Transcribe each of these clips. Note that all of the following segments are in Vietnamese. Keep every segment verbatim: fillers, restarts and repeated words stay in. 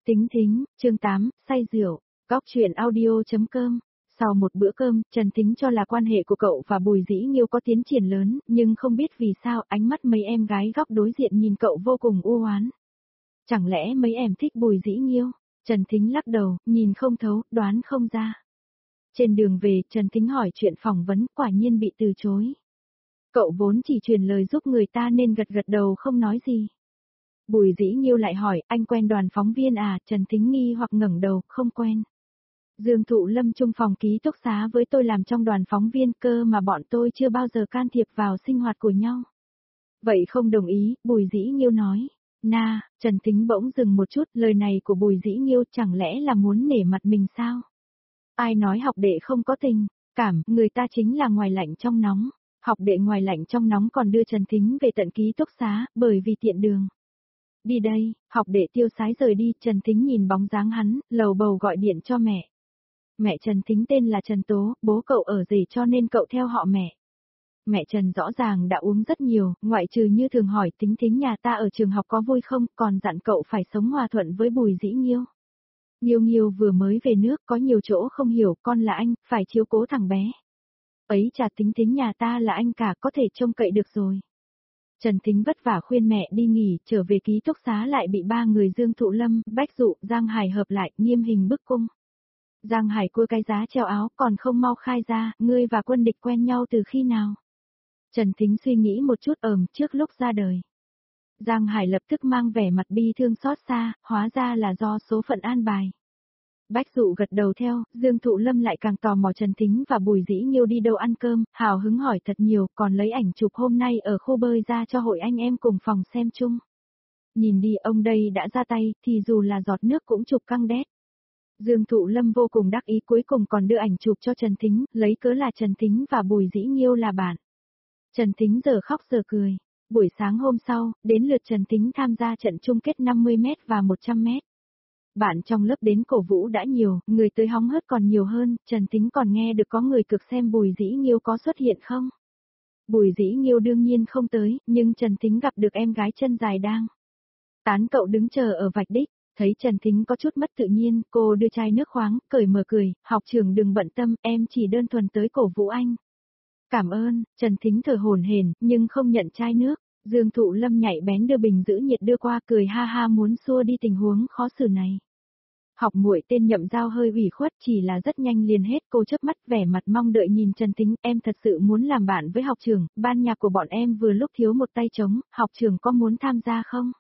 Tính thính, chương tám, say rượu, góc truyện audio.com. Sau một bữa cơm, Trần Thính cho là quan hệ của cậu và Bùi Dĩ Nghiêu có tiến triển lớn, nhưng không biết vì sao ánh mắt mấy em gái góc đối diện nhìn cậu vô cùng u oán. Chẳng lẽ mấy em thích Bùi Dĩ Nghiêu? Trần Thính lắc đầu, nhìn không thấu, đoán không ra. Trên đường về, Trần Thính hỏi chuyện phỏng vấn, quả nhiên bị từ chối. Cậu vốn chỉ truyền lời giúp người ta nên gật gật đầu không nói gì. Bùi Dĩ Nghiêu lại hỏi, anh quen đoàn phóng viên à? Trần Thính nghi hoặc ngẩng đầu, không quen. Dương Thụ Lâm chung phòng ký túc xá với tôi làm trong đoàn phóng viên cơ mà bọn tôi chưa bao giờ can thiệp vào sinh hoạt của nhau. Vậy không đồng ý, Bùi Dĩ Nghiêu nói. Na, Trần Thính bỗng dừng một chút, lời này của Bùi Dĩ Nghiêu chẳng lẽ là muốn nể mặt mình sao? Ai nói học đệ không có tình, cảm, người ta chính là ngoài lạnh trong nóng. Học đệ ngoài lạnh trong nóng còn đưa Trần Thính về tận ký túc xá, bởi vì tiện đường. Đi đây, học đệ tiêu sái rời đi, Trần Thính nhìn bóng dáng hắn, lầu bầu gọi điện cho mẹ. Mẹ Trần Thính tên là Trần Tố, bố cậu ở rể cho nên cậu theo họ mẹ. Mẹ Trần rõ ràng đã uống rất nhiều, ngoại trừ như thường hỏi Thính Thính nhà ta ở trường học có vui không, còn dặn cậu phải sống hòa thuận với Bùi Dĩ Nghiêu. Nghiêu Nghiêu vừa mới về nước có nhiều chỗ không hiểu, con là anh, phải chiếu cố thằng bé. Ấy chà, Thính Thính nhà ta là anh cả, có thể trông cậy được rồi. Trần Thính vất vả khuyên mẹ đi nghỉ, trở về ký túc xá lại bị ba người Dương Thụ Lâm, Bách Dụ, Giang Hải hợp lại, nghiêm hình bức cung. Giang Hải cua cái giá treo áo, còn không mau khai ra, ngươi và quân địch quen nhau từ khi nào? Trần Thính suy nghĩ một chút ờm, trước lúc ra đời. Giang Hải lập tức mang vẻ mặt bi thương xót xa, hóa ra là do số phận an bài. Bách Dụ gật đầu theo, Dương Thụ Lâm lại càng tò mò Trần Thính và Bùi Dĩ Nghiêu đi đâu ăn cơm, hào hứng hỏi thật nhiều, còn lấy ảnh chụp hôm nay ở khu bơi ra cho hội anh em cùng phòng xem chung. Nhìn đi, ông đây đã ra tay, thì dù là giọt nước cũng chụp căng đét. Dương Thụ Lâm vô cùng đắc ý, cuối cùng còn đưa ảnh chụp cho Trần Thính, lấy cớ là Trần Thính và Bùi Dĩ Nghiêu là bạn. Trần Thính giờ khóc giờ cười. Buổi sáng hôm sau, đến lượt Trần Thính tham gia trận chung kết năm mươi mét và một trăm mét. Bạn trong lớp đến cổ vũ đã nhiều, người tới hóng hớt còn nhiều hơn, Trần Thính còn nghe được có người cực xem Bùi Dĩ Nghiêu có xuất hiện không. Bùi Dĩ Nghiêu đương nhiên không tới, nhưng Trần Thính gặp được em gái chân dài đang tán cậu đứng chờ ở vạch đích, thấy Trần Thính có chút mất tự nhiên, cô đưa chai nước khoáng, cởi mở cười, học trưởng đừng bận tâm, em chỉ đơn thuần tới cổ vũ anh. Cảm ơn, Trần Thính thở hổn hển, nhưng không nhận chai nước. Dương Thụ Lâm nhạy bén đưa bình giữ nhiệt đưa qua, cười ha ha muốn xua đi tình huống khó xử này. Học muội tên Nhậm Giao hơi ủy khuất, chỉ là rất nhanh liền hết, cô chớp mắt vẻ mặt mong đợi nhìn Trần Thính, em thật sự muốn làm bạn với học trưởng, ban nhạc của bọn em vừa lúc thiếu một tay trống, học trưởng có muốn tham gia không?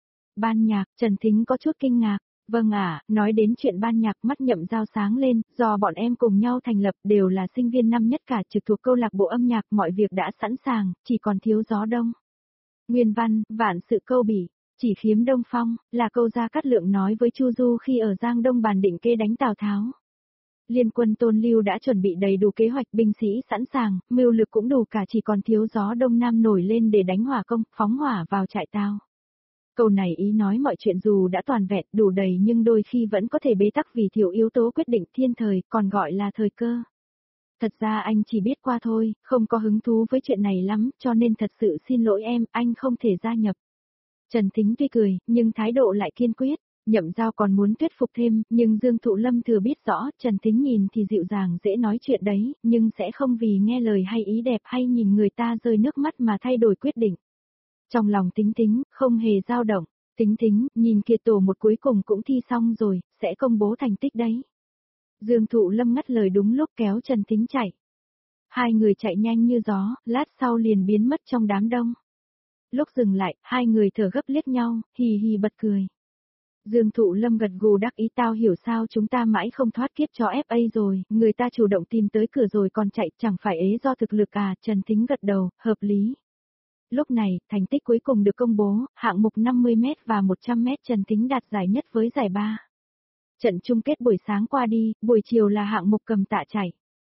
Ban nhạc, Trần Thính có chút kinh ngạc. Vâng ạ, à, nói đến chuyện ban nhạc mắt Nhậm Giao sáng lên, do bọn em cùng nhau thành lập đều là sinh viên năm nhất cả trực thuộc câu lạc bộ âm nhạc, mọi việc đã sẵn sàng, chỉ còn thiếu gió đông. Nguyên văn, vạn sự câu bỉ, chỉ khiếm đông phong, là câu Gia Cát Lượng nói với Chu Du khi ở Giang Đông bàn định kê đánh Tào Tháo. Liên quân Tôn Lưu đã chuẩn bị đầy đủ kế hoạch, binh sĩ sẵn sàng, mưu lực cũng đủ cả, chỉ còn thiếu gió đông nam nổi lên để đánh hỏa công, phóng hỏa vào trại Tào. Câu này ý nói mọi chuyện dù đã toàn vẹn, đủ đầy nhưng đôi khi vẫn có thể bế tắc vì thiếu yếu tố quyết định thiên thời, còn gọi là thời cơ. Thật ra anh chỉ biết qua thôi, không có hứng thú với chuyện này lắm, cho nên thật sự xin lỗi em, anh không thể gia nhập. Trần Thính tuy cười, nhưng thái độ lại kiên quyết. Nhậm Giao còn muốn thuyết phục thêm, nhưng Dương Thụ Lâm thừa biết rõ, Trần Thính nhìn thì dịu dàng dễ nói chuyện đấy, nhưng sẽ không vì nghe lời hay ý đẹp hay nhìn người ta rơi nước mắt mà thay đổi quyết định. Trong lòng Tính Tính, không hề dao động. Tính Tính, nhìn kiệt tổ một cuối cùng cũng thi xong rồi, sẽ công bố thành tích đấy. Dương Thụ Lâm ngắt lời đúng lúc kéo Trần Thính chạy. Hai người chạy nhanh như gió, lát sau liền biến mất trong đám đông. Lúc dừng lại, hai người thở gấp liếc nhau, hì hì bật cười. Dương Thụ Lâm gật gù đắc ý, tao hiểu sao chúng ta mãi không thoát kiếp cho ép a rồi, người ta chủ động tìm tới cửa rồi còn chạy, chẳng phải ế do thực lực à? Trần Thính gật đầu, hợp lý. Lúc này, thành tích cuối cùng được công bố, hạng mục năm mươi mét và một trăm mét Trần Thính đạt giải nhất với giải ba. Trận chung kết buổi sáng qua đi, buổi chiều là hạng mục cầm tạ chạy.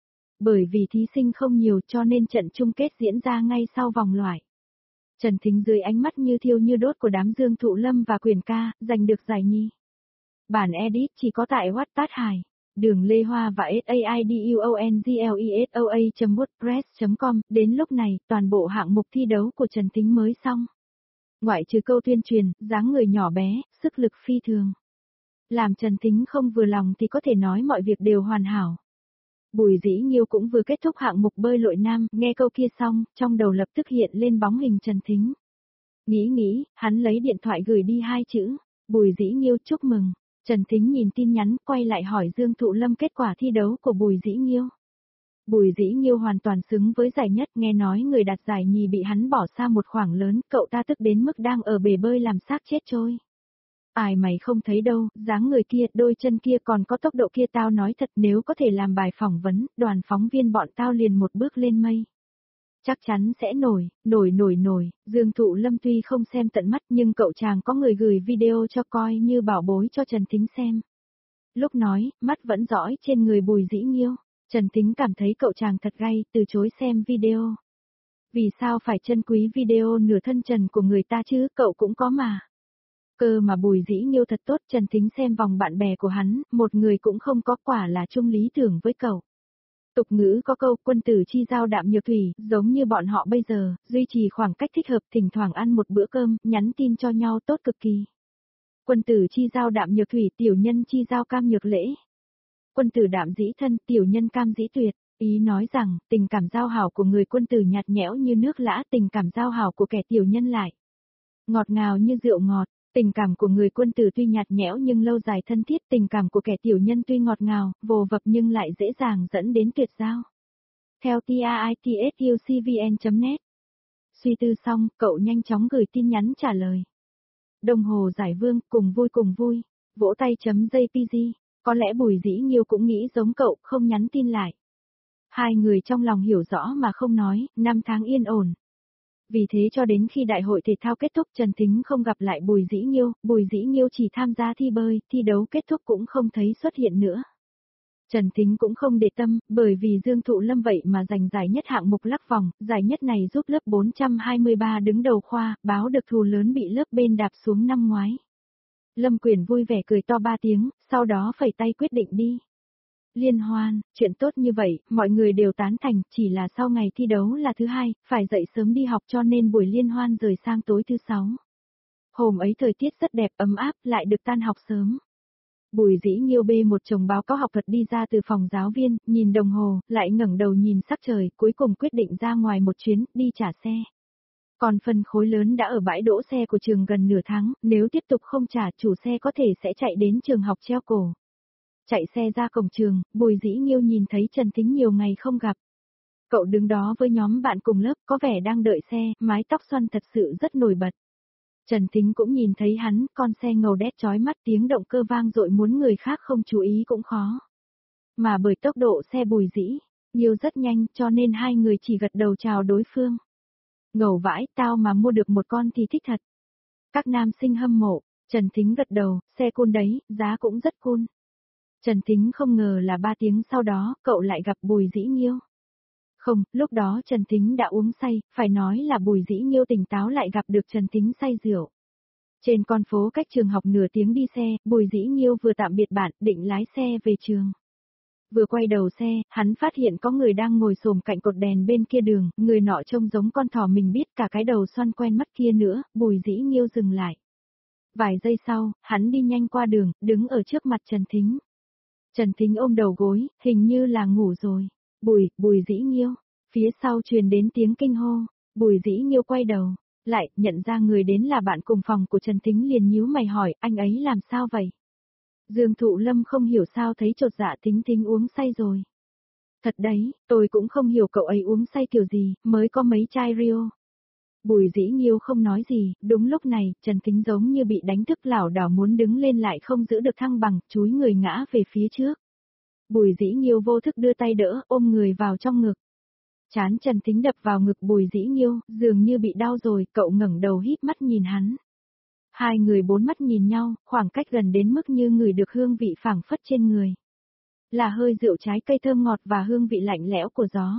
Bởi vì thí sinh không nhiều cho nên trận chung kết diễn ra ngay sau vòng loại. Trần Thính dưới ánh mắt như thiêu như đốt của đám Dương Thụ Lâm và Quyền Ca, giành được giải nhì. Bản edit chỉ có tại Wattpad Hải. Đường Lê Hoa và saidonglessoa chấm com, đến lúc này, toàn bộ hạng mục thi đấu của Trần Thính mới xong. Ngoại trừ câu tuyên truyền, dáng người nhỏ bé, sức lực phi thường. Làm Trần Thính không vừa lòng thì có thể nói mọi việc đều hoàn hảo. Bùi Dĩ Nghiêu cũng vừa kết thúc hạng mục bơi lội nam, nghe câu kia xong, trong đầu lập tức hiện lên bóng hình Trần Thính. Nghĩ nghĩ, hắn lấy điện thoại gửi đi hai chữ, Bùi Dĩ Nghiêu chúc mừng. Trần Thính nhìn tin nhắn, quay lại hỏi Dương Thụ Lâm kết quả thi đấu của Bùi Dĩ Nghiêu. Bùi Dĩ Nghiêu hoàn toàn xứng với giải nhất, nghe nói người đạt giải nhì bị hắn bỏ xa một khoảng lớn, cậu ta tức đến mức đang ở bể bơi làm xác chết trôi. Ai mày không thấy đâu, dáng người kia, đôi chân kia còn có tốc độ kia, tao nói thật, nếu có thể làm bài phỏng vấn, đoàn phóng viên bọn tao liền một bước lên mây. Chắc chắn sẽ nổi, nổi nổi nổi, Dương Thụ Lâm tuy không xem tận mắt nhưng cậu chàng có người gửi video cho coi như bảo bối cho Trần Thính xem. Lúc nói, mắt vẫn dõi trên người Bùi Dĩ Nghiêu, Trần Thính cảm thấy cậu chàng thật gay, từ chối xem video. Vì sao phải trân quý video nửa thân trần của người ta chứ, cậu cũng có mà. Cơ mà Bùi Dĩ Nghiêu thật tốt, Trần Thính xem vòng bạn bè của hắn, một người cũng không có, quả là chung lý tưởng với cậu. Tục ngữ có câu quân tử chi giao đạm nhược thủy, giống như bọn họ bây giờ, duy trì khoảng cách thích hợp, thỉnh thoảng ăn một bữa cơm, nhắn tin cho nhau tốt cực kỳ. Quân tử chi giao đạm nhược thủy, tiểu nhân chi giao cam nhược lễ. Quân tử đạm dĩ thân, tiểu nhân cam dĩ tuyệt. Ý nói rằng, tình cảm giao hảo của người quân tử nhạt nhẽo như nước lã, tình cảm giao hảo của kẻ tiểu nhân lại ngọt ngào như rượu ngọt. Tình cảm của người quân tử tuy nhạt nhẽo nhưng lâu dài thân thiết, tình cảm của kẻ tiểu nhân tuy ngọt ngào, vồ vập nhưng lại dễ dàng dẫn đến tuyệt giao. Theo taitsucvn chấm net. Suy tư xong, cậu nhanh chóng gửi tin nhắn trả lời. Đồng hồ giải vương, cùng vui cùng vui. Vỗ tay chấm jpg. Có lẽ Bùi Dĩ Nghiêu cũng nghĩ giống cậu, không nhắn tin lại. Hai người trong lòng hiểu rõ mà không nói, năm tháng yên ổn. Vì thế cho đến khi đại hội thể thao kết thúc, Trần Thính không gặp lại Bùi Dĩ Nghiêu, Bùi Dĩ Nghiêu chỉ tham gia thi bơi, thi đấu kết thúc cũng không thấy xuất hiện nữa. Trần Thính cũng không để tâm, bởi vì Dương Thụ Lâm vậy mà giành giải nhất hạng mục lắc vòng, giải nhất này giúp lớp bốn trăm hai mươi ba đứng đầu khoa, báo được thù lớn bị lớp bên đạp xuống năm ngoái. Lâm Quyền vui vẻ cười to ba tiếng, sau đó phẩy tay quyết định đi. Liên hoan, chuyện tốt như vậy, mọi người đều tán thành, chỉ là sau ngày thi đấu là thứ hai, phải dậy sớm đi học cho nên buổi liên hoan rời sang tối thứ sáu. Hôm ấy thời tiết rất đẹp, ấm áp, lại được tan học sớm. Bùi Dĩ Nghiêu bê một chồng báo cáo học thuật đi ra từ phòng giáo viên, nhìn đồng hồ, lại ngẩng đầu nhìn sắc trời, cuối cùng quyết định ra ngoài một chuyến, đi trả xe. Còn phần khối lớn đã ở bãi đỗ xe của trường gần nửa tháng, nếu tiếp tục không trả, chủ xe có thể sẽ chạy đến trường học treo cổ. Chạy xe ra cổng trường, Bùi Dĩ Nghiêu nhìn thấy Trần Thính nhiều ngày không gặp. Cậu đứng đó với nhóm bạn cùng lớp, có vẻ đang đợi xe, mái tóc xoăn thật sự rất nổi bật. Trần Thính cũng nhìn thấy hắn, con xe ngầu đét chói mắt, tiếng động cơ vang dội, muốn người khác không chú ý cũng khó. Mà bởi tốc độ xe Bùi Dĩ Nghiêu rất nhanh, cho nên hai người chỉ gật đầu chào đối phương. Ngầu vãi, tao mà mua được một con thì thích thật. Các nam sinh hâm mộ, Trần Thính gật đầu, xe cool đấy, giá cũng rất cool. Trần Thính không ngờ là ba tiếng sau đó, cậu lại gặp Bùi Dĩ Nghiêu. Không, lúc đó Trần Thính đã uống say, phải nói là Bùi Dĩ Nghiêu tỉnh táo lại gặp được Trần Thính say rượu. Trên con phố cách trường học nửa tiếng đi xe, Bùi Dĩ Nghiêu vừa tạm biệt bạn, định lái xe về trường. Vừa quay đầu xe, hắn phát hiện có người đang ngồi xổm cạnh cột đèn bên kia đường, người nọ trông giống con thỏ mình biết, cả cái đầu xoăn quen mắt kia nữa, Bùi Dĩ Nghiêu dừng lại. Vài giây sau, hắn đi nhanh qua đường, đứng ở trước mặt Trần Thính. Trần Thính ôm đầu gối, hình như là ngủ rồi. Bùi, Bùi Dĩ Nghiêu. Phía sau truyền đến tiếng kinh hô. Bùi Dĩ Nghiêu quay đầu, lại, nhận ra người đến là bạn cùng phòng của Trần Thính liền nhíu mày hỏi, anh ấy làm sao vậy? Dương Thụ Lâm không hiểu sao thấy chột dạ, Thính Thính uống say rồi. Thật đấy, tôi cũng không hiểu cậu ấy uống say kiểu gì, mới có mấy chai Rio. Bùi Dĩ Nghiêu không nói gì, đúng lúc này, Trần Thính giống như bị đánh thức lảo đảo muốn đứng lên lại không giữ được thăng bằng, chúi người ngã về phía trước. Bùi Dĩ Nghiêu vô thức đưa tay đỡ, ôm người vào trong ngực. Trán Trần Thính đập vào ngực Bùi Dĩ Nghiêu, dường như bị đau rồi, cậu ngẩng đầu híp mắt nhìn hắn. Hai người bốn mắt nhìn nhau, khoảng cách gần đến mức như ngửi được hương vị phảng phất trên người. Là hơi rượu trái cây thơm ngọt và hương vị lạnh lẽo của gió.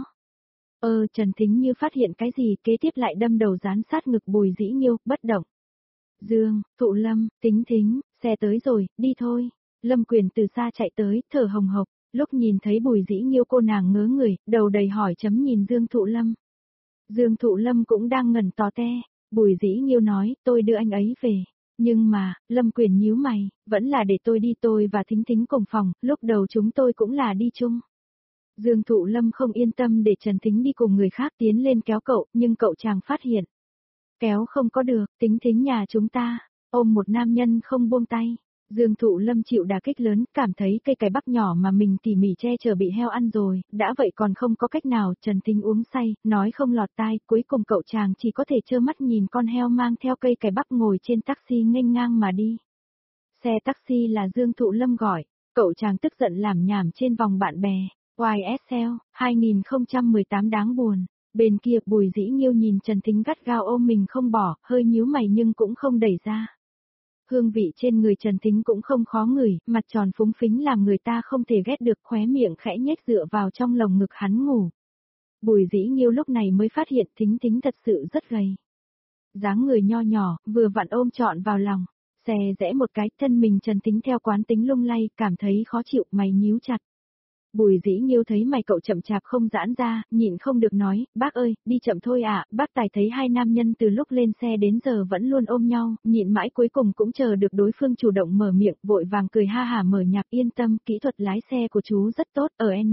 Ơ, Trần Thính như phát hiện cái gì, kế tiếp lại đâm đầu dán sát ngực Bùi Dĩ Nghiêu, bất động. Dương, Thụ Lâm, Thính Thính, xe tới rồi, đi thôi. Lâm Quyền từ xa chạy tới, thở hồng hộc, lúc nhìn thấy Bùi Dĩ Nghiêu cô nàng ngớ người, đầu đầy hỏi chấm nhìn Dương Thụ Lâm. Dương Thụ Lâm cũng đang ngẩn tò te, Bùi Dĩ Nghiêu nói, tôi đưa anh ấy về. Nhưng mà, Lâm Quyền nhíu mày, vẫn là để tôi đi, tôi và Thính Thính cùng phòng, lúc đầu chúng tôi cũng là đi chung. Dương Thụ Lâm không yên tâm để Trần Thính đi cùng người khác tiến lên kéo cậu, nhưng cậu chàng phát hiện. Kéo không có được, Thính Thính nhà chúng ta, ôm một nam nhân không buông tay. Dương Thụ Lâm chịu đả kích lớn, cảm thấy cây cải bắp nhỏ mà mình tỉ mỉ che chở bị heo ăn rồi, đã vậy còn không có cách nào. Trần Thính uống say, nói không lọt tai, cuối cùng cậu chàng chỉ có thể trơ mắt nhìn con heo mang theo cây cải bắp ngồi trên taxi nghênh ngang mà đi. Xe taxi là Dương Thụ Lâm gọi, cậu chàng tức giận làm nhảm trên vòng bạn bè. i ét lờ hai không một tám đáng buồn. Bên kia Bùi Dĩ Nghiêu nhìn Trần Thính gắt gao ôm mình không bỏ, hơi nhíu mày nhưng cũng không đẩy ra. Hương vị trên người Trần Thính cũng không khó ngửi, mặt tròn phúng phính làm người ta không thể ghét được, khóe miệng khẽ nhếch dựa vào trong lồng ngực hắn ngủ. Bùi Dĩ Nghiêu lúc này mới phát hiện Thính Thính thật sự rất gầy. Dáng người nho nhỏ, vừa vặn ôm trọn vào lòng. Xè rẽ một cái, thân mình Trần Thính theo quán tính lung lay, cảm thấy khó chịu, mày nhíu chặt. Bùi Dĩ Nghiêu thấy mày cậu chậm chạp không giãn ra, nhịn không được nói, bác ơi, đi chậm thôi ạ. Bác Tài thấy hai nam nhân từ lúc lên xe đến giờ vẫn luôn ôm nhau, nhịn mãi cuối cùng cũng chờ được đối phương chủ động mở miệng, vội vàng cười ha hả mở nhạc, yên tâm, kỹ thuật lái xe của chú rất tốt, ở N.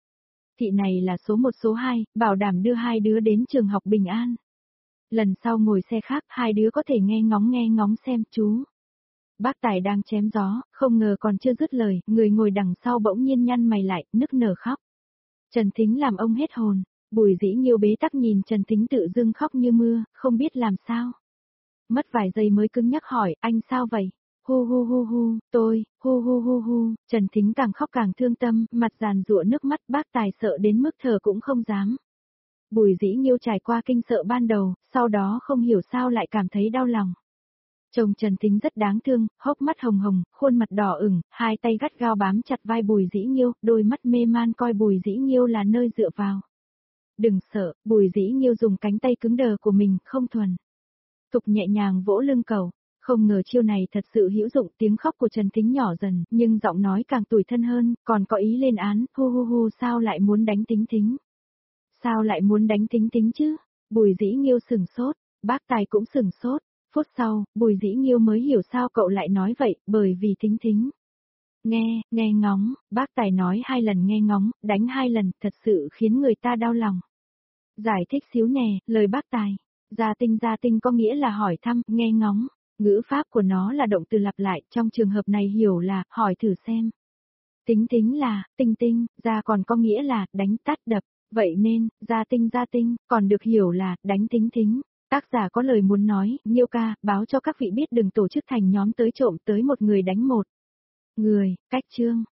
Thị này là số một số hai, bảo đảm đưa hai đứa đến trường học bình an. Lần sau ngồi xe khác, hai đứa có thể nghe ngóng nghe ngóng xem chú. Bác Tài đang chém gió, không ngờ còn chưa dứt lời, người ngồi đằng sau bỗng nhiên nhăn mày lại, nức nở khóc. Trần Thính làm ông hết hồn, Bùi Dĩ Nghiêu bế tắc nhìn Trần Thính tự dưng khóc như mưa, không biết làm sao. Mất vài giây mới cứng nhắc hỏi, anh sao vậy? Hu hu hu hu, tôi, hu hu hu hu, Trần Thính càng khóc càng thương tâm, mặt giàn giụa nước mắt, bác Tài sợ đến mức thở cũng không dám. Bùi Dĩ Nghiêu trải qua kinh sợ ban đầu, sau đó không hiểu sao lại cảm thấy đau lòng. Chồng Trần Thính rất đáng thương, hốc mắt hồng hồng, khuôn mặt đỏ ửng, hai tay gắt gao bám chặt vai Bùi Dĩ Nghiêu, đôi mắt mê man coi Bùi Dĩ Nghiêu là nơi dựa vào. Đừng sợ, Bùi Dĩ Nghiêu dùng cánh tay cứng đờ của mình, không thuần. Tục nhẹ nhàng vỗ lưng cậu, không ngờ chiêu này thật sự hữu dụng, tiếng khóc của Trần Thính nhỏ dần, nhưng giọng nói càng tủi thân hơn, còn có ý lên án, hu hu hu sao lại muốn đánh Thính Thính? Sao lại muốn đánh Thính Thính chứ? Bùi Dĩ Nghiêu sửng sốt, bác Tài cũng sửng sốt. Phút sau, Bùi Dĩ Nghiêu mới hiểu sao cậu lại nói vậy, bởi vì Thính Thính. Nghe, nghe ngóng, bác Tài nói hai lần nghe ngóng, đánh hai lần, thật sự khiến người ta đau lòng. Giải thích xíu nè, lời bác Tài. Gia tinh gia tinh có nghĩa là hỏi thăm, nghe ngóng. Ngữ pháp của nó là động từ lặp lại, trong trường hợp này hiểu là, hỏi thử xem. Tính tính là, tinh tinh, gia còn có nghĩa là, đánh tát đập. Vậy nên, gia tinh gia tinh, còn được hiểu là, đánh Thính Thính. Tác giả có lời muốn nói, Nghiêu ca, báo cho các vị biết đừng tổ chức thành nhóm tới trộm tới một người đánh một người, cách chương.